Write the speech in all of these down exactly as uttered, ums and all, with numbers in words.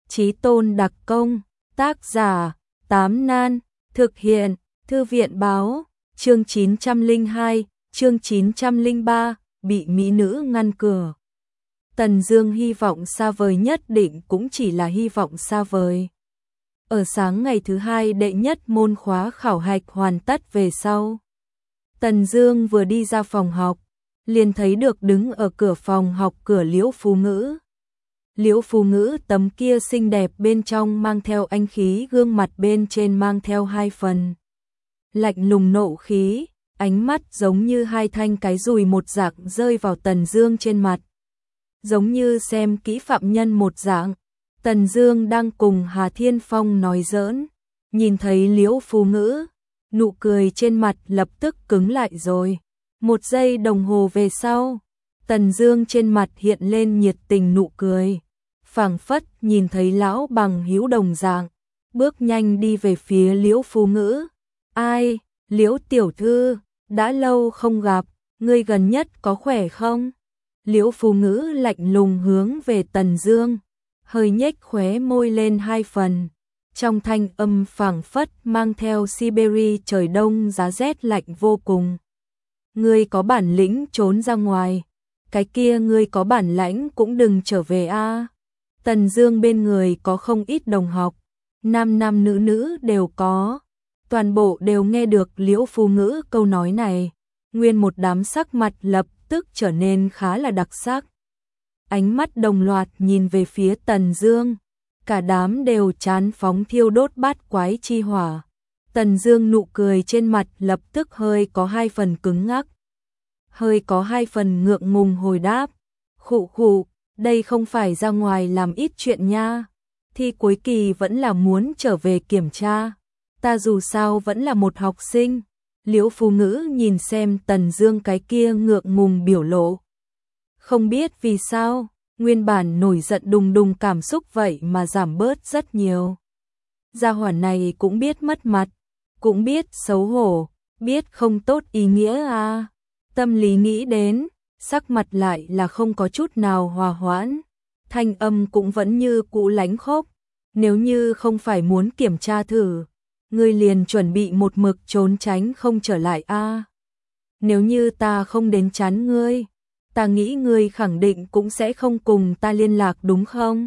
Chí tôn đặc công, tác giả, Tám Nan, thực hiện, Thư viện báo, chương chín trăm lẻ hai, chương chín trăm lẻ ba, bị mỹ nữ ngăn cửa. Tần Dương hy vọng xa vời nhất định cũng chỉ là hy vọng xa vời. Ở sáng ngày thứ hai đệ nhất môn khóa khảo hạch hoàn tất về sau, Tần Dương vừa đi ra phòng học, liền thấy được đứng ở cửa phòng học cửa Liễu Phú Ngữ. Liễu Phú Ngữ tấm kia xinh đẹp bên trong mang theo anh khí, gương mặt bên trên mang theo hai phần lạnh lùng nộ khí, ánh mắt giống như hai thanh cái dùi một dạng rơi vào Tần Dương trên mặt. Giống như xem kỹ phạm nhân một dạng. Tần Dương đang cùng Hà Thiên Phong nói giỡn, nhìn thấy Liễu Phú Ngữ, nụ cười trên mặt lập tức cứng lại rồi. Một giây đồng hồ về sau, Tần Dương trên mặt hiện lên nhiệt tình nụ cười, phảng phất nhìn thấy lão bằng hữu đồng dạng, bước nhanh đi về phía Liễu Phú Ngữ. "Ai, Liễu tiểu thư, đã lâu không gặp, ngươi gần nhất có khỏe không?" Liễu Phú Ngữ lạnh lùng hướng về Tần Dương, hơi nhếch khóe môi lên hai phần, trong thanh âm phảng phất mang theo Siberia trời đông giá rét lạnh vô cùng. "Ngươi có bản lĩnh trốn ra ngoài, cái kia ngươi có bản lãnh cũng đừng trở về a." Tần Dương bên người có không ít đồng học, nam nam nữ nữ đều có, toàn bộ đều nghe được Liễu Phú Ngữ câu nói này, nguyên một đám sắc mặt lập tức trở nên khá là đặc sắc. Ánh mắt đồng loạt nhìn về phía Tần Dương, cả đám đều chán phóng thiêu đốt bát quái chi hỏa. Tần Dương nụ cười trên mặt lập tức hơi có hai phần cứng ngắc, hơi có hai phần ngượng ngùng hồi đáp, "Khụ khụ, đây không phải ra ngoài làm ít chuyện nha, thi cuối kỳ vẫn là muốn trở về kiểm tra, ta dù sao vẫn là một học sinh." Liễu Phú Ngữ nhìn xem Tần Dương cái kia ngượng ngùng biểu lộ, không biết vì sao, nguyên bản nổi giận đùng đùng cảm xúc vậy mà giảm bớt rất nhiều. Gia hỏa này cũng biết mất mặt, cũng biết xấu hổ, biết không tốt ý nghĩa à. Tâm lý nghĩ đến, sắc mặt lại là không có chút nào hòa hoãn, thanh âm cũng vẫn như cũ lánh khốc. "Nếu như không phải muốn kiểm tra thử, ngươi liền chuẩn bị một mực trốn tránh không trở lại a. Nếu như ta không đến chán ngươi, ta nghĩ ngươi khẳng định cũng sẽ không cùng ta liên lạc đúng không?"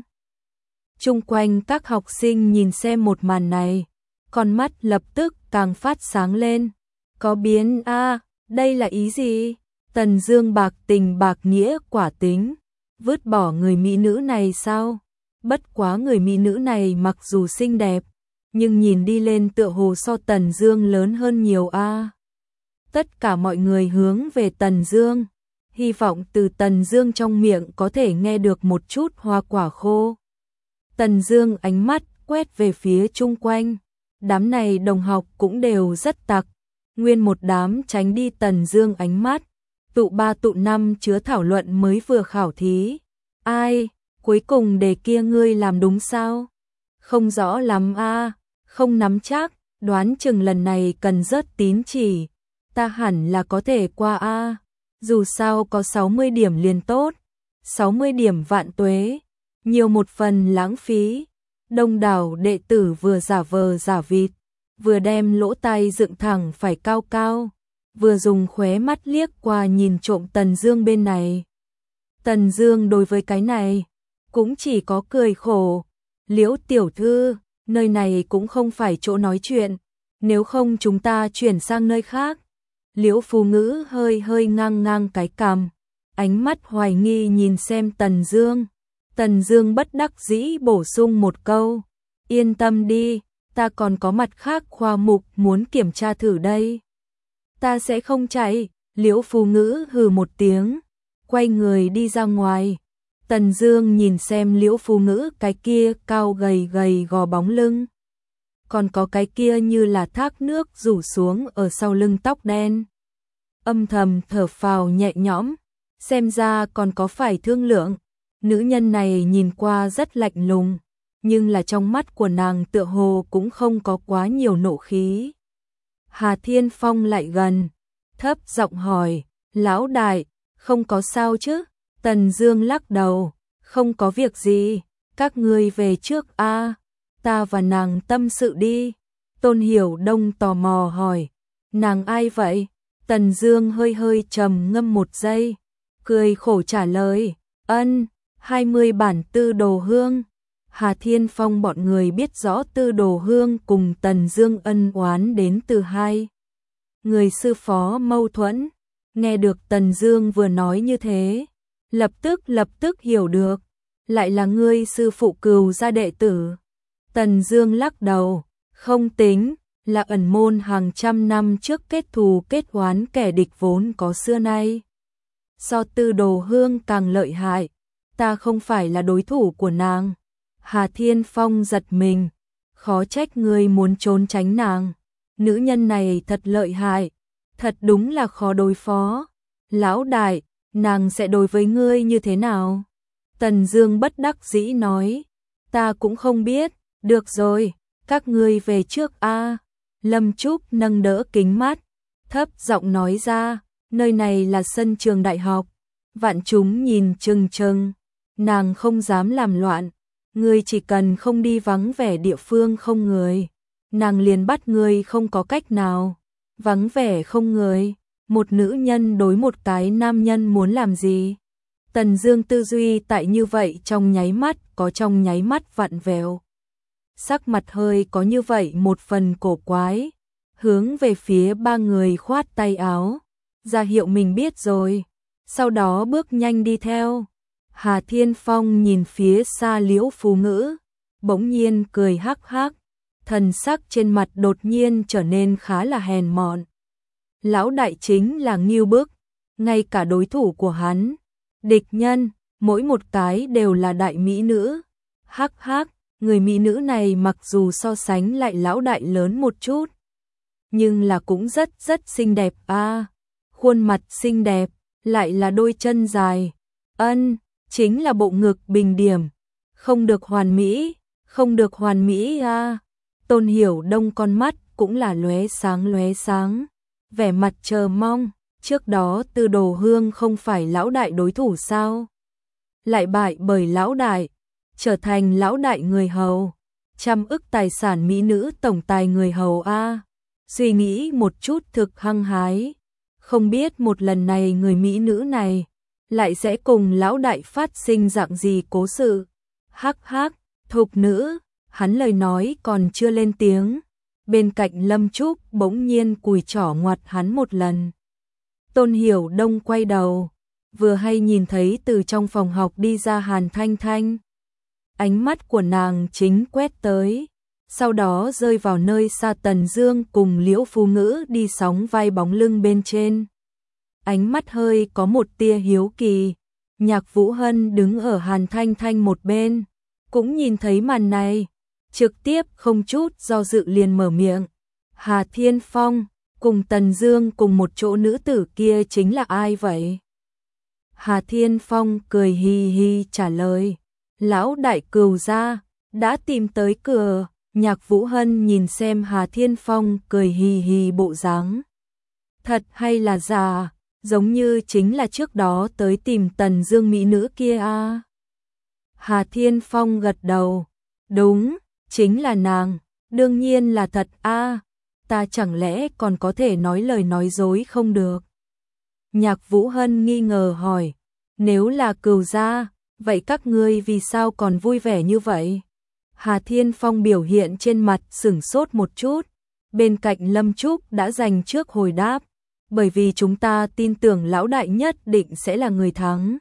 Chung quanh các học sinh nhìn xem một màn này, con mắt lập tức càng phát sáng lên. "Có biến a, đây là ý gì?" Tần Dương bạc tình bạc nghĩa quả tính, vứt bỏ người mỹ nữ này sao? Bất quá người mỹ nữ này mặc dù xinh đẹp, nhưng nhìn đi lên tựa hồ so Tần Dương lớn hơn nhiều a. Tất cả mọi người hướng về Tần Dương, hy vọng từ Tần Dương trong miệng có thể nghe được một chút hoa quả khô. Tần Dương ánh mắt quét về phía chung quanh, đám này đồng học cũng đều rất tặc, nguyên một đám tránh đi Tần Dương ánh mắt. Tụ ba tụ năm chứa thảo luận mới vừa khảo thí. "Ai, cuối cùng đề kia ngươi làm đúng sao?" "Không rõ lắm a, không nắm chắc, đoán chừng lần này cần rớt tín chỉ, ta hẳn là có thể qua a, dù sao có sáu mươi điểm liền tốt." sáu mươi điểm vạn tuế, nhiều một phần lãng phí. Đông đảo đệ tử vừa giả vờ giả vịt, vừa đem lỗ tai dựng thẳng phải cao cao, vừa dùng khóe mắt liếc qua nhìn trộm Tần Dương bên này. Tần Dương đối với cái này cũng chỉ có cười khổ. "Liễu tiểu thư, nơi này cũng không phải chỗ nói chuyện, nếu không chúng ta chuyển sang nơi khác." Liễu Phú Ngữ hơi hơi ngang ngang cái cằm, ánh mắt hoài nghi nhìn xem Tần Dương. Tần Dương bất đắc dĩ bổ sung một câu, "Yên tâm đi, ta còn có mặt khác khoa mục muốn kiểm tra thử đây. Ta sẽ không chạy." Liễu Phú Ngữ hừ một tiếng, quay người đi ra ngoài. Tần Dương nhìn xem Liễu Phú Ngữ cái kia cao gầy gầy gò bóng lưng, còn có cái kia như là thác nước rủ xuống ở sau lưng tóc đen, âm thầm thở phào nhẹ nhõm, xem ra còn có phải thương lượng. Nữ nhân này nhìn qua rất lạnh lùng, nhưng là trong mắt của nàng tựa hồ cũng không có quá nhiều nộ khí. Hà Thiên Phong lại gần, thấp giọng hỏi, "Lão đại, không có sao chứ?" Tần Dương lắc đầu, "Không có việc gì, các ngươi về trước a, ta và nàng tâm sự đi. Tôn Hiểu Đông tò mò hỏi, nàng ai vậy? Tần Dương hơi hơi trầm ngâm một giây, cười khổ trả lời, ân, hai mươi bản Tư Đồ Hương. Hà Thiên Phong bọn người biết rõ Tư Đồ Hương cùng Tần Dương ân oán đến từ hai người sư phó mâu thuẫn. Nghe được Tần Dương vừa nói như thế, lập tức lập tức hiểu được, lại là ngươi sư phụ Cừu gia đệ tử. Tần Dương lắc đầu, không tính, là ẩn môn hàng trăm năm trước kết thù kết oán kẻ địch vốn có xưa nay. So Tư Đồ Hương càng lợi hại, ta không phải là đối thủ của nàng. Hà Thiên Phong giật mình, khó trách ngươi muốn trốn tránh nàng. Nữ nhân này thật lợi hại, thật đúng là khó đối phó. Lão đại, nàng sẽ đối với ngươi như thế nào? Tần Dương bất đắc dĩ nói, ta cũng không biết, được rồi, các ngươi về trước a. Lâm Trúc nâng đỡ kính mắt, thấp giọng nói ra, nơi này là sân trường đại học, vạn chúng nhìn chừng chừng, nàng không dám làm loạn, ngươi chỉ cần không đi vắng vẻ địa phương không người, nàng liền bắt ngươi không có cách nào. Vắng vẻ không người, một nữ nhân đối một cái nam nhân muốn làm gì? Tần Dương tư duy tại như vậy trong nháy mắt, có trong nháy mắt vặn vẹo. Sắc mặt hơi có như vậy một phần cổ quái, hướng về phía ba người khoát tay áo, ra hiệu mình biết rồi, sau đó bước nhanh đi theo. Hà Thiên Phong nhìn phía xa Liễu Phú Ngữ, bỗng nhiên cười hắc hắc, thần sắc trên mặt đột nhiên trở nên khá là hèn mọn. Lão đại chính là Ngưu Bức, ngay cả đối thủ của hắn, địch nhân, mỗi một cái đều là đại mỹ nữ. Hắc hắc, người mỹ nữ này mặc dù so sánh lại lão đại lớn một chút, nhưng là cũng rất rất xinh đẹp a. À, khuôn mặt xinh đẹp, lại là đôi chân dài. Ân, chính là bộ ngực bình điểm, không được hoàn mỹ, không được hoàn mỹ a. À. Tôn Hiểu Đông con mắt cũng là lóe sáng lóe sáng, vẻ mặt chờ mong, trước đó Tư Đồ Hương không phải lão đại đối thủ sao? Lại bại bởi lão đại, trở thành lão đại người hầu, trăm ức tài sản mỹ nữ tổng tài người hầu a. Suy nghĩ một chút thực hăng hái, không biết một lần này người mỹ nữ này lại sẽ cùng lão đại phát sinh dạng gì cố sự. Hắc hắc, thục nữ, hắn lời nói còn chưa lên tiếng, bên cạnh Lâm Trúc bỗng nhiên cùi trỏ ngoặt hắn một lần. Tôn Hiểu Đông quay đầu, vừa hay nhìn thấy từ trong phòng học đi ra Hàn Thanh Thanh. Ánh mắt của nàng chính quét tới, sau đó rơi vào nơi xa Tần Dương cùng Liễu Phú Ngữ đi sóng vai bóng lưng bên trên. Ánh mắt hơi có một tia hiếu kỳ, Nhạc Vũ Hân đứng ở Hàn Thanh Thanh một bên, cũng nhìn thấy màn này, trực tiếp không chút do dự liền mở miệng. Hà Thiên Phong, cùng Tần Dương cùng một chỗ nữ tử kia chính là ai vậy? Hà Thiên Phong cười hi hi trả lời, lão đại Cừu gia, đã tìm tới cửa. Nhạc Vũ Hân nhìn xem Hà Thiên Phong cười hi hi bộ dáng, thật hay là giả, giống như chính là trước đó tới tìm Tần Dương mỹ nữ kia a. À. Hà Thiên Phong gật đầu, đúng, chính là nàng, đương nhiên là thật a, à, ta chẳng lẽ còn có thể nói lời nói dối không được? Nhạc Vũ Hân nghi ngờ hỏi, nếu là Cừu gia, vậy các ngươi vì sao còn vui vẻ như vậy? Hà Thiên Phong biểu hiện trên mặt sửng sốt một chút, bên cạnh Lâm Trúc đã dành trước hồi đáp, bởi vì chúng ta tin tưởng lão đại nhất định sẽ là người thắng.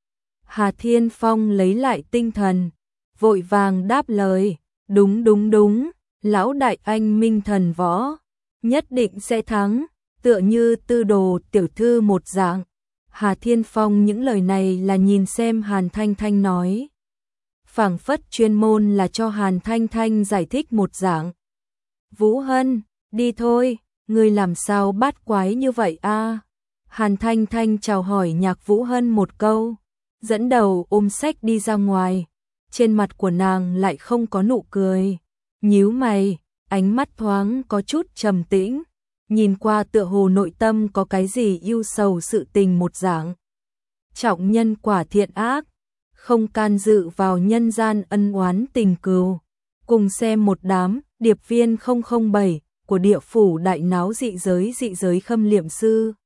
Hà Thiên Phong lấy lại tinh thần, vội vàng đáp lời, đúng đúng đúng, lão đại anh minh thần võ, nhất định sẽ thắng, tựa như Tư Đồ tiểu thư một dạng. Hà Thiên Phong những lời này là nhìn xem Hàn Thanh Thanh nói, phảng phất chuyên môn là cho Hàn Thanh Thanh giải thích một dạng. Vũ Hân, đi thôi, ngươi làm sao bát quái như vậy a? À? Hàn Thanh Thanh chào hỏi Nhạc Vũ Hân một câu, dẫn đầu ôm sách đi ra ngoài, trên mặt của nàng lại không có nụ cười, nhíu mày, ánh mắt thoáng có chút trầm tĩnh, nhìn qua tựa hồ nội tâm có cái gì ưu sầu sự tình một dạng. Trọng nhân quả thiện ác, không can dự vào nhân gian ân oán tình cừu. Cùng xem một đám điệp viên không không bảy của địa phủ đại náo dị giới dị giới khâm liệm sư.